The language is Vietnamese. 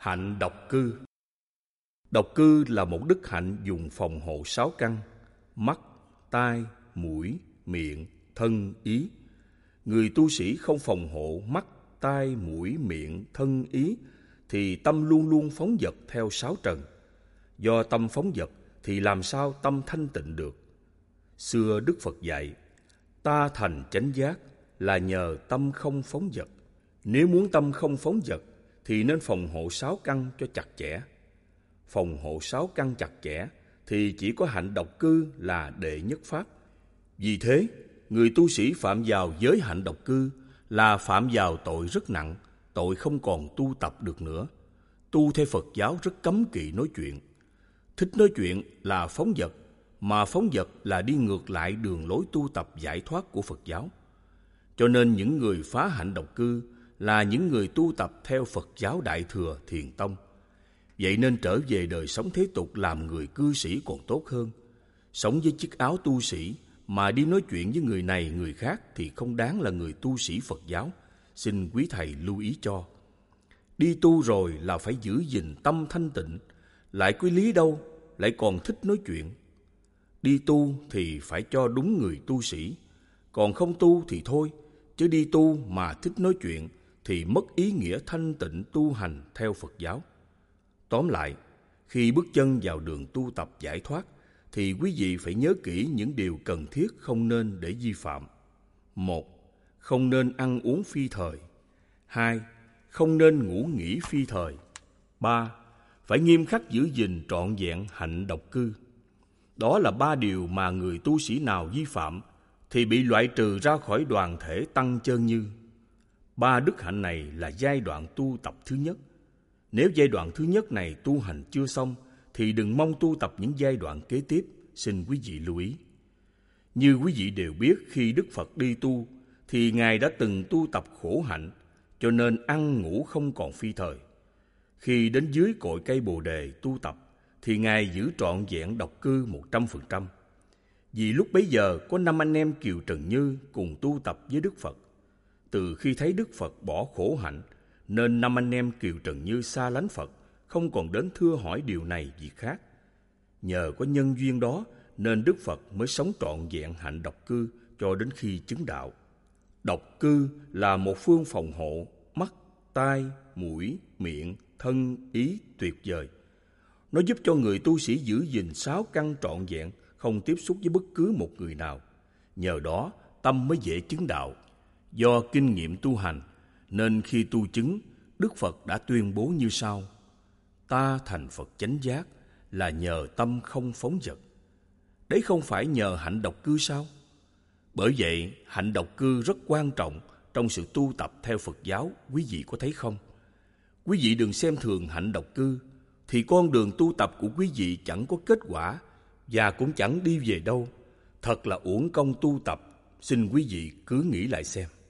Hạnh độc cư. Độc cư là một đức hạnh dùng phòng hộ 6 căn: mắt, tai, mũi, miệng, thân, ý. Người tu sĩ không phòng hộ mắt, tai, mũi, miệng, thân, ý thì tâm luôn luôn phóng dật theo 6 trần. Do tâm phóng dật thì làm sao tâm thanh tịnh được? Xưa Đức Phật dạy, ta thành chánh giác là nhờ tâm không phóng dật. Nếu muốn tâm không phóng dật thì nên phòng hộ 6 căn cho chặt chẽ. Phòng hộ 6 căn chặt chẽ thì chỉ có hạnh độc cư là đệ nhất pháp. Vì thế, người tu sĩ phạm vào giới hạnh độc cư là phạm vào tội rất nặng, tội không còn tu tập được nữa. Tu theo Phật giáo rất cấm kỵ nói chuyện. Thích nói chuyện là phóng dật, mà phóng dật là đi ngược lại đường lối tu tập giải thoát của Phật giáo. Cho nên những người phá hạnh độc cư là những người tu tập theo Phật giáo Đại Thừa Thiền Tông. Vậy nên trở về đời sống thế tục làm người cư sĩ còn tốt hơn. Sống với chiếc áo tu sĩ mà đi nói chuyện với người này người khác thì không đáng là người tu sĩ Phật giáo. Xin quý thầy lưu ý cho. Đi tu rồi là phải giữ gìn tâm thanh tịnh, lại có lý đâu, lại còn thích nói chuyện. Đi tu thì phải cho đúng người tu sĩ, còn không tu thì thôi, chứ đi tu mà thích nói chuyện thì mất ý nghĩa thanh tịnh tu hành theo Phật giáo. Tóm lại, khi bước chân vào đường tu tập giải thoát thì quý vị phải nhớ kỹ những điều cần thiết không nên để vi phạm. 1. Không nên ăn uống phi thời. 2. Không nên ngủ nghỉ phi thời. 3. Phải nghiêm khắc giữ gìn trọn vẹn hạnh độc cư. Đó là 3 điều mà người tu sĩ nào vi phạm thì bị loại trừ ra khỏi đoàn thể Tăng Chân Như. 3 đức hạnh này là giai đoạn tu tập thứ nhất. Nếu giai đoạn thứ nhất này tu hành chưa xong thì đừng mong tu tập những giai đoạn kế tiếp, xin quý vị lưu ý. Như quý vị đều biết, khi Đức Phật đi tu thì Ngài đã từng tu tập khổ hạnh, cho nên ăn ngủ không còn phi thời. Khi đến dưới cội cây Bồ Đề tu tập thì Ngài giữ trọn vẹn độc cư 100%. Vì lúc bấy giờ có 5 anh em Kiều Trần Như cùng tu tập với Đức Phật. Từ khi thấy Đức Phật bỏ khổ hạnh nên 5 anh em Kiều Trần Như xa lánh Phật, không còn đến thưa hỏi điều này việc khác. Nhờ có nhân duyên đó nên Đức Phật mới sống trọn vẹn hạnh độc cư cho đến khi chứng đạo. Độc cư là một phương phòng hộ mắt, tai, mũi, miệng, thân, ý tuyệt vời. Nó giúp cho người tu sĩ giữ gìn 6 căn trọn vẹn, không tiếp xúc với bất cứ một người nào. Nhờ đó tâm mới dễ chứng đạo. Do kinh nghiệm tu hành nên khi tu chứng, Đức Phật đã tuyên bố như sau: ta thành Phật chánh giác là nhờ tâm không phóng dật. Đấy không phải nhờ hạnh độc cư sao? Bởi vậy hạnh độc cư rất quan trọng trong sự tu tập theo Phật giáo, quý vị có thấy không? Quý vị đừng xem thường hạnh độc cư, thì con đường tu tập của quý vị chẳng có kết quả và cũng chẳng đi về đâu. Thật là uổng công tu tập. Xin quý vị cứ nghĩ lại xem.